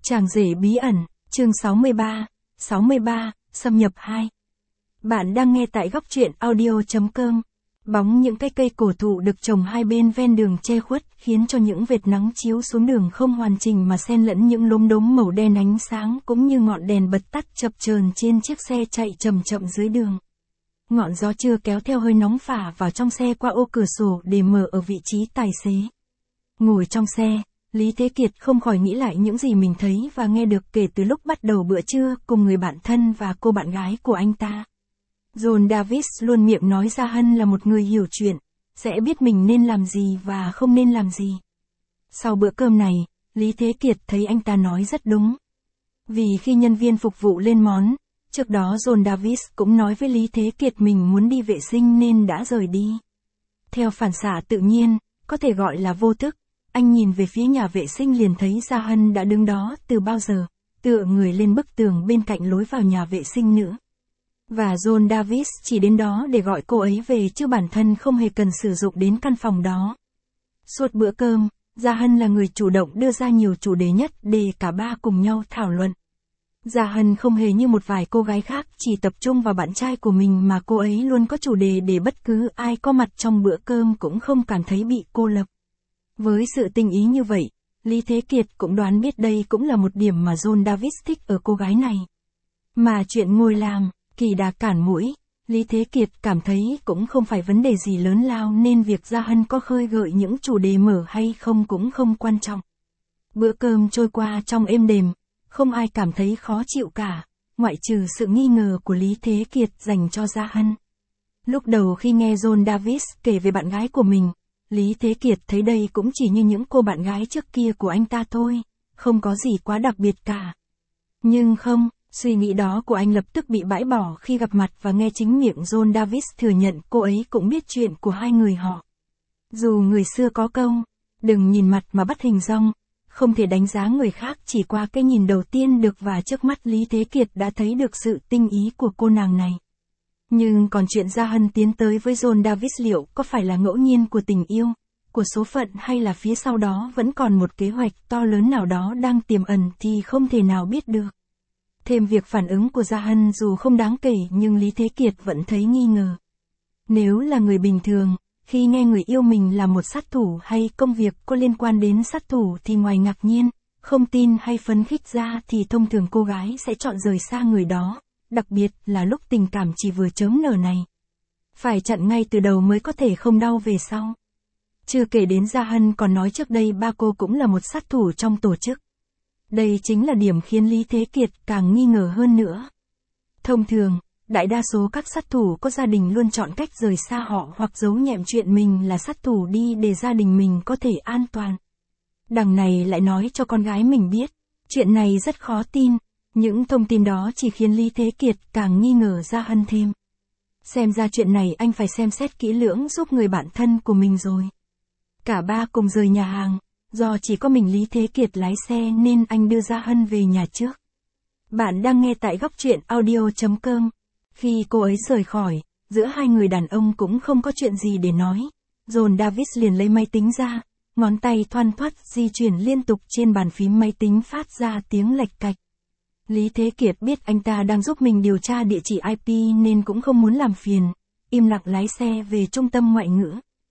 Chàng rể bí ẩn, chương 63, xâm nhập 2. Bạn đang nghe tại góc truyện audio.com. Bóng những cái cây cổ thụ được trồng hai bên ven đường che khuất khiến cho những vệt nắng chiếu xuống đường không hoàn chỉnh mà xen lẫn những lốm đốm màu đen ánh sáng cũng như ngọn đèn bật tắt chập chờn trên chiếc xe chạy chậm chậm dưới đường. Ngọn gió trưa kéo theo hơi nóng phả vào trong xe qua ô cửa sổ để mở ở vị trí tài xế. Ngồi trong xe, Lý Thế Kiệt không khỏi nghĩ lại những gì mình thấy và nghe được kể từ lúc bắt đầu bữa trưa cùng người bạn thân và cô bạn gái của anh ta. John Davis luôn miệng nói Gia Hân là một người hiểu chuyện, sẽ biết mình nên làm gì và không nên làm gì. Sau bữa cơm này, Lý Thế Kiệt thấy anh ta nói rất đúng. Vì khi nhân viên phục vụ lên món, trước đó John Davis cũng nói với Lý Thế Kiệt mình muốn đi vệ sinh nên đã rời đi. Theo phản xạ tự nhiên, có thể gọi là vô thức, anh nhìn về phía nhà vệ sinh liền thấy Gia Hân đã đứng đó từ bao giờ, tựa người lên bức tường bên cạnh lối vào nhà vệ sinh nữa. Và John Davis chỉ đến đó để gọi cô ấy về chứ bản thân không hề cần sử dụng đến căn phòng đó. Suốt bữa cơm, Gia Hân là người chủ động đưa ra nhiều chủ đề nhất để cả ba cùng nhau thảo luận. Gia Hân không hề như một vài cô gái khác chỉ tập trung vào bạn trai của mình mà cô ấy luôn có chủ đề để bất cứ ai có mặt trong bữa cơm cũng không cảm thấy bị cô lập. Với sự tinh ý như vậy, Lý Thế Kiệt cũng đoán biết đây cũng là một điểm mà John Davis thích ở cô gái này. Mà chuyện ngồi làm, kỳ đà cản mũi, Lý Thế Kiệt cảm thấy cũng không phải vấn đề gì lớn lao nên việc Gia Hân có khơi gợi những chủ đề mở hay không cũng không quan trọng. Bữa cơm trôi qua trong êm đềm, không ai cảm thấy khó chịu cả, ngoại trừ sự nghi ngờ của Lý Thế Kiệt dành cho Gia Hân. Lúc đầu khi nghe John Davis kể về bạn gái của mình, Lý Thế Kiệt thấy đây cũng chỉ như những cô bạn gái trước kia của anh ta thôi, không có gì quá đặc biệt cả. Nhưng không, suy nghĩ đó của anh lập tức bị bãi bỏ khi gặp mặt và nghe chính miệng John Davis thừa nhận cô ấy cũng biết chuyện của hai người họ. Dù người xưa có câu, đừng nhìn mặt mà bắt hình dong, không thể đánh giá người khác chỉ qua cái nhìn đầu tiên được và trước mắt Lý Thế Kiệt đã thấy được sự tinh ý của cô nàng này. Nhưng còn chuyện Gia Hân tiến tới với John Davis liệu có phải là ngẫu nhiên của tình yêu, của số phận hay là phía sau đó vẫn còn một kế hoạch to lớn nào đó đang tiềm ẩn thì không thể nào biết được. Thêm việc phản ứng của Gia Hân dù không đáng kể nhưng Lý Thế Kiệt vẫn thấy nghi ngờ. Nếu là người bình thường, khi nghe người yêu mình là một sát thủ hay công việc có liên quan đến sát thủ thì ngoài ngạc nhiên, không tin hay phấn khích ra thì thông thường cô gái sẽ chọn rời xa người đó. Đặc biệt là lúc tình cảm chỉ vừa chớm nở này. Phải chặn ngay từ đầu mới có thể không đau về sau. Chưa kể đến Gia Hân còn nói trước đây ba cô cũng là một sát thủ trong tổ chức. Đây chính là điểm khiến Lý Thế Kiệt càng nghi ngờ hơn nữa. Thông thường, đại đa số các sát thủ có gia đình luôn chọn cách rời xa họ hoặc giấu nhẹm chuyện mình là sát thủ đi để gia đình mình có thể an toàn. Đằng này lại nói cho con gái mình biết, chuyện này rất khó tin. Những thông tin đó chỉ khiến Lý Thế Kiệt càng nghi ngờ Gia Hân thêm. Xem ra chuyện này anh phải xem xét kỹ lưỡng giúp người bạn thân của mình rồi. Cả ba cùng rời nhà hàng, do chỉ có mình Lý Thế Kiệt lái xe nên anh đưa Gia Hân về nhà trước. Bạn đang nghe tại góc truyện audio.com. Khi cô ấy rời khỏi, giữa hai người đàn ông cũng không có chuyện gì để nói. John Davis liền lấy máy tính ra, ngón tay thoăn thoắt di chuyển liên tục trên bàn phím máy tính phát ra tiếng lạch cạch. Lý Thế Kiệt biết anh ta đang giúp mình điều tra địa chỉ IP nên cũng không muốn làm phiền, im lặng lái xe về trung tâm ngoại ngữ.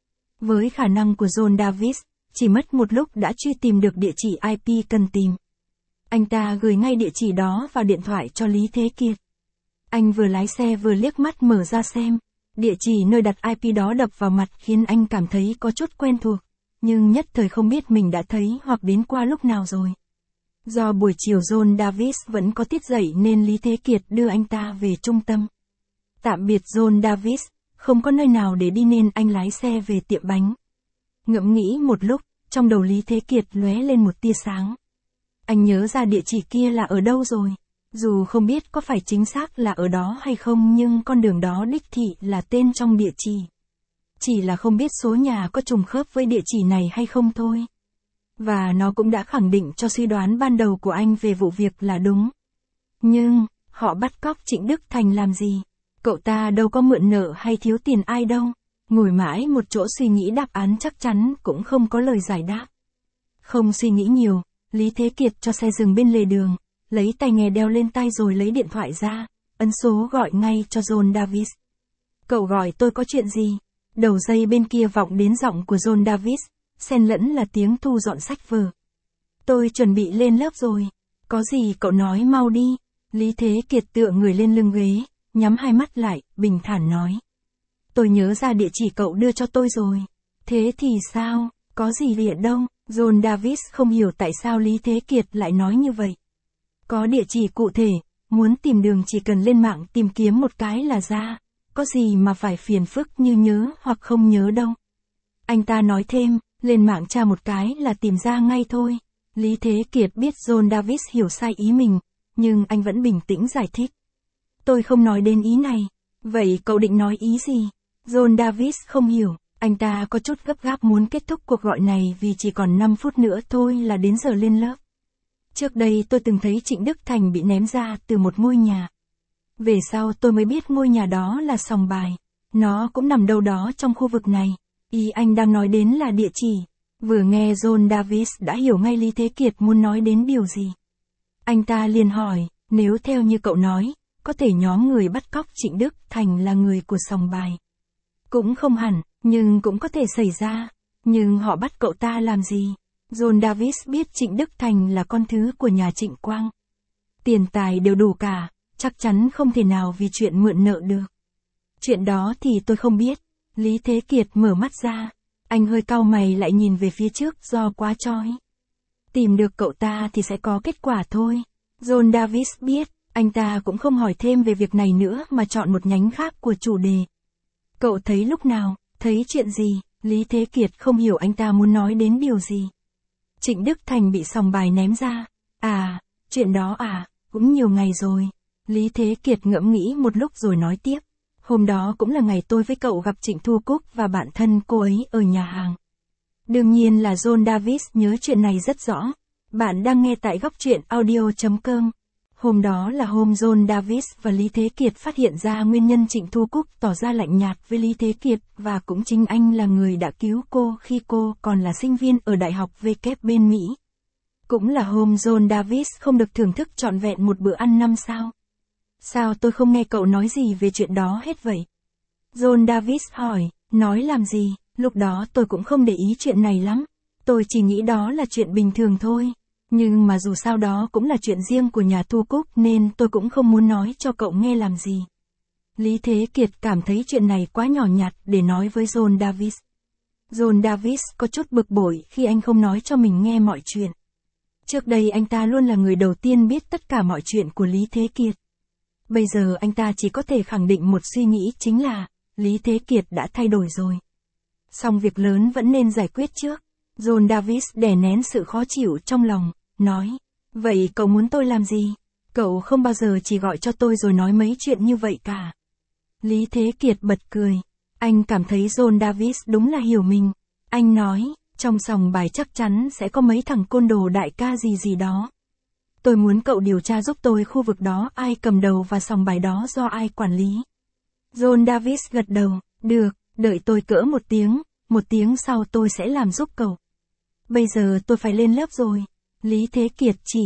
Với khả năng của John Davis, chỉ mất một lúc đã truy tìm được địa chỉ IP cần tìm. Anh ta gửi ngay địa chỉ đó vào điện thoại cho Lý Thế Kiệt. Anh vừa lái xe vừa liếc mắt mở ra xem, địa chỉ nơi đặt IP đó đập vào mặt khiến anh cảm thấy có chút quen thuộc, nhưng nhất thời không biết mình đã thấy hoặc đến qua lúc nào rồi. Do buổi chiều John Davis vẫn có tiết dậy nên Lý Thế Kiệt đưa anh ta về trung tâm. Tạm biệt John Davis, không có nơi nào để đi nên anh lái xe về tiệm bánh. Ngẫm nghĩ một lúc, trong đầu Lý Thế Kiệt lóe lên một tia sáng. Anh nhớ ra địa chỉ kia là ở đâu rồi. Dù không biết có phải chính xác là ở đó hay không nhưng con đường đó đích thị là tên trong địa chỉ. Chỉ là không biết số nhà có trùng khớp với địa chỉ này hay không thôi. Và nó cũng đã khẳng định cho suy đoán ban đầu của anh về vụ việc là đúng. Nhưng, họ bắt cóc Trịnh Đức Thành làm gì? Cậu ta đâu có mượn nợ hay thiếu tiền ai đâu. Ngồi mãi một chỗ suy nghĩ đáp án chắc chắn cũng không có lời giải đáp. Không suy nghĩ nhiều, Lý Thế Kiệt cho xe dừng bên lề đường, lấy tai nghe đeo lên tai rồi lấy điện thoại ra, ấn số gọi ngay cho John Davis. Cậu gọi tôi có chuyện gì? Đầu dây bên kia vọng đến giọng của John Davis, xen lẫn là tiếng thu dọn sách vở. Tôi chuẩn bị lên lớp rồi. Có gì cậu nói mau đi. Lý Thế Kiệt tựa người lên lưng ghế, nhắm hai mắt lại, bình thản nói. Tôi nhớ ra địa chỉ cậu đưa cho tôi rồi. Thế thì sao? Có gì địa đâu? John Davis không hiểu tại sao Lý Thế Kiệt lại nói như vậy. Có địa chỉ cụ thể, muốn tìm đường chỉ cần lên mạng tìm kiếm một cái là ra. Có gì mà phải phiền phức như nhớ hoặc không nhớ đâu. Anh ta nói thêm, lên mạng tra một cái là tìm ra ngay thôi. Lý Thế Kiệt biết John Davis hiểu sai ý mình, nhưng anh vẫn bình tĩnh giải thích. Tôi không nói đến ý này. Vậy cậu định nói ý gì? John Davis không hiểu, anh ta có chút gấp gáp muốn kết thúc cuộc gọi này vì chỉ còn 5 phút nữa thôi là đến giờ lên lớp. Trước đây tôi từng thấy Trịnh Đức Thành bị ném ra từ một ngôi nhà. Về sau tôi mới biết ngôi nhà đó là sòng bài. Nó cũng nằm đâu đó trong khu vực này. Ý anh đang nói đến là địa chỉ. Vừa nghe John Davis đã hiểu ngay Lý Thế Kiệt muốn nói đến điều gì. Anh ta liền hỏi, nếu theo như cậu nói, có thể nhóm người bắt cóc Trịnh Đức Thành là người của sòng bài. Cũng không hẳn, nhưng cũng có thể xảy ra. Nhưng họ bắt cậu ta làm gì? John Davis biết Trịnh Đức Thành là con thứ của nhà Trịnh Quang. Tiền tài đều đủ cả, chắc chắn không thể nào vì chuyện mượn nợ được. Chuyện đó thì tôi không biết. Lý Thế Kiệt mở mắt ra. Anh hơi cau mày lại nhìn về phía trước do quá chói. Tìm được cậu ta thì sẽ có kết quả thôi. John Davis biết, anh ta cũng không hỏi thêm về việc này nữa mà chọn một nhánh khác của chủ đề. Cậu thấy lúc nào, thấy chuyện gì? Lý Thế Kiệt không hiểu anh ta muốn nói đến điều gì. Trịnh Đức Thành bị sòng bài ném ra. À, chuyện đó à, cũng nhiều ngày rồi. Lý Thế Kiệt ngẫm nghĩ một lúc rồi nói tiếp. Hôm đó cũng là ngày tôi với cậu gặp Trịnh Thu Cúc và bạn thân cô ấy ở nhà hàng. Đương nhiên là John Davis nhớ chuyện này rất rõ. Bạn đang nghe tại Góc Truyện Audio.com. Hôm đó là hôm John Davis và Lý Thế Kiệt phát hiện ra nguyên nhân Trịnh Thu Cúc tỏ ra lạnh nhạt với Lý Thế Kiệt và cũng chính anh là người đã cứu cô khi cô còn là sinh viên ở Đại học W bên Mỹ. Cũng là hôm John Davis không được thưởng thức trọn vẹn một bữa ăn 5 sao. Sao tôi không nghe cậu nói gì về chuyện đó hết vậy? John Davis hỏi, nói làm gì, lúc đó tôi cũng không để ý chuyện này lắm. Tôi chỉ nghĩ đó là chuyện bình thường thôi. Nhưng mà dù sao đó cũng là chuyện riêng của nhà Thu Cúc nên tôi cũng không muốn nói cho cậu nghe làm gì. Lý Thế Kiệt cảm thấy chuyện này quá nhỏ nhặt để nói với John Davis. John Davis có chút bực bội khi anh không nói cho mình nghe mọi chuyện. Trước đây anh ta luôn là người đầu tiên biết tất cả mọi chuyện của Lý Thế Kiệt. Bây giờ anh ta chỉ có thể khẳng định một suy nghĩ chính là, Lý Thế Kiệt đã thay đổi rồi. Song việc lớn vẫn nên giải quyết trước. John Davis đè nén sự khó chịu trong lòng, nói, vậy cậu muốn tôi làm gì? Cậu không bao giờ chỉ gọi cho tôi rồi nói mấy chuyện như vậy cả. Lý Thế Kiệt bật cười. Anh cảm thấy John Davis đúng là hiểu mình. Anh nói, trong sòng bài chắc chắn sẽ có mấy thằng côn đồ đại ca gì gì đó. Tôi muốn cậu điều tra giúp tôi khu vực đó ai cầm đầu và sòng bài đó do ai quản lý. John Davis gật đầu, được, đợi tôi cỡ một tiếng sau tôi sẽ làm giúp cậu. Bây giờ tôi phải lên lớp rồi. Lý Thế Kiệt chỉ,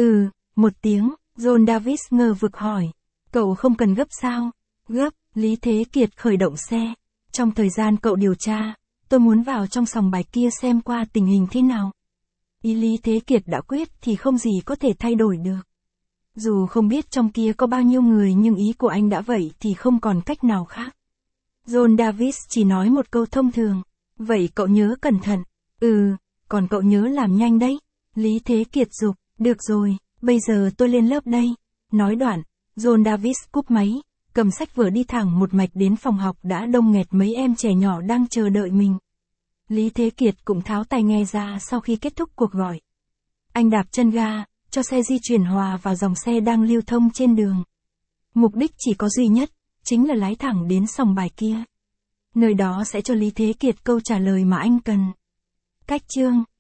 một tiếng, John Davis ngờ vực hỏi. Cậu không cần gấp sao? Gấp, Lý Thế Kiệt khởi động xe. Trong thời gian cậu điều tra, tôi muốn vào trong sòng bài kia xem qua tình hình thế nào. Ý Lý Thế Kiệt đã quyết thì không gì có thể thay đổi được. Dù không biết trong kia có bao nhiêu người nhưng ý của anh đã vậy thì không còn cách nào khác. John Davis chỉ nói một câu thông thường. Vậy cậu nhớ cẩn thận. Còn cậu nhớ làm nhanh đấy. Lý Thế Kiệt giục, được rồi, bây giờ tôi lên lớp đây. Nói đoạn, John Davis cúp máy, cầm sách vở đi thẳng một mạch đến phòng học đã đông nghẹt mấy em trẻ nhỏ đang chờ đợi mình. Lý Thế Kiệt cũng tháo tai nghe ra sau khi kết thúc cuộc gọi. Anh đạp chân ga, cho xe di chuyển hòa vào dòng xe đang lưu thông trên đường. Mục đích chỉ có duy nhất, chính là lái thẳng đến sòng bài kia. Nơi đó sẽ cho Lý Thế Kiệt câu trả lời mà anh cần. Cách chương